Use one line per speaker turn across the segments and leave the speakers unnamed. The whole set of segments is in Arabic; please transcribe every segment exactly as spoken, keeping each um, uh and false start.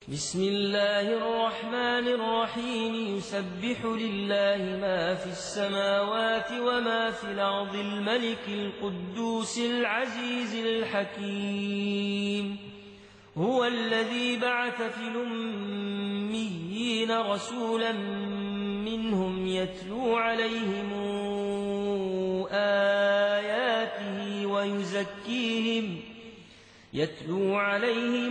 بسم الله الرحمن الرحيم يسبح لله ما في السماوات وما في الأرض الملك القدوس العزيز الحكيم هو الذي بعث في الأميين رسولا منهم يتلو عليهم آياته ويزكيهم يتلو عليهم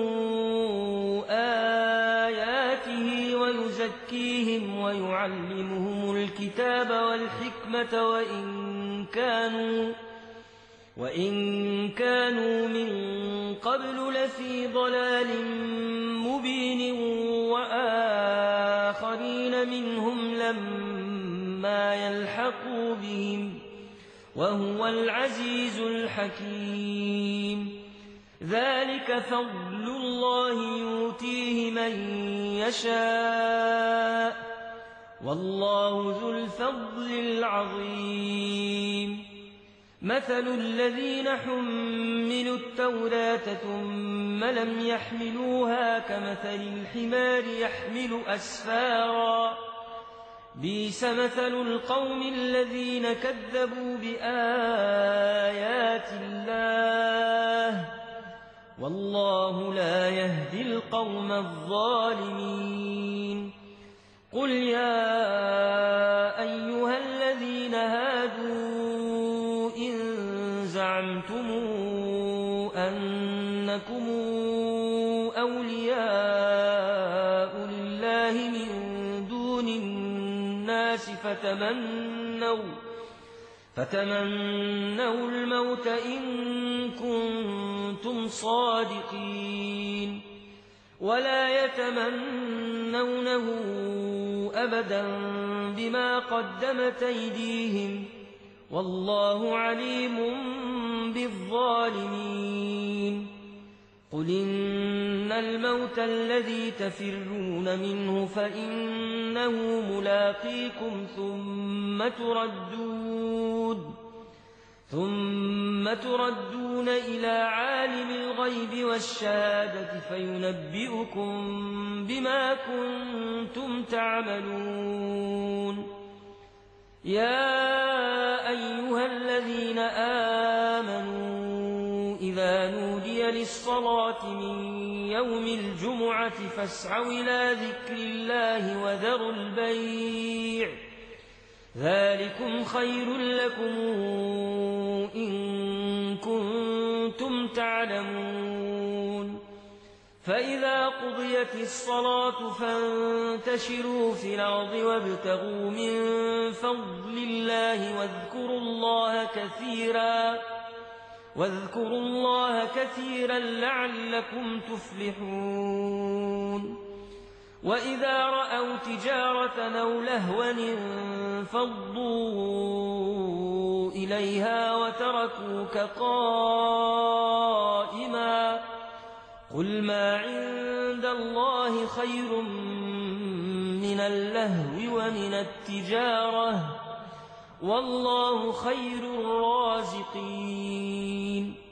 آياته ويزكيهم ويعلمهم الكتاب والحكمة وإن كانوا وإن كانوا من قبل لفي ضلال مبين وآخرين منهم لما يلحقوا بهم وهو العزيز الحكيم ذلك فضل الله يؤتيه من يشاء والله ذو الفضل العظيم مثل الذين حملوا التوراة ثم لم يحملوها كمثل الحمار يحمل أسفارا بئس مثل القوم الذين كذبوا بآيات الله والله لا يهدي القوم الظالمين قل يا أيها الذين هادوا إن زعمتم أنكم أولياء لله من دون الناس فتمنوا فتمنوا الموت إن كنتم صادقين ولا يتمنونه أبدا بما قدمت أيديهم والله عليم بالظالمين قل إن الموت الذي تفرون منه فإنه ملاقيكم ثم تردون ثم تردون إلى عالم الغيب والشهادة فينبئكم بما كنتم تعملون يا أيها الذين آمنوا إذا نودي للصلاة من يوم الجمعة فاسعوا إلى ذكر الله وذروا البيع ذلكم خير لكم إن كنتم تعلمون فإذا قضيت الصلاة فانتشروا في الأرض وابتغوا من فضل الله واذكروا الله كثيرا واذكروا الله كثيرا لعلكم تفلحون وإذا رأوا تجارة أو لهوا انفضوا إليها وتركوك قائما قل ما عند الله خير من اللهو ومن التجارة والله خير الرازقين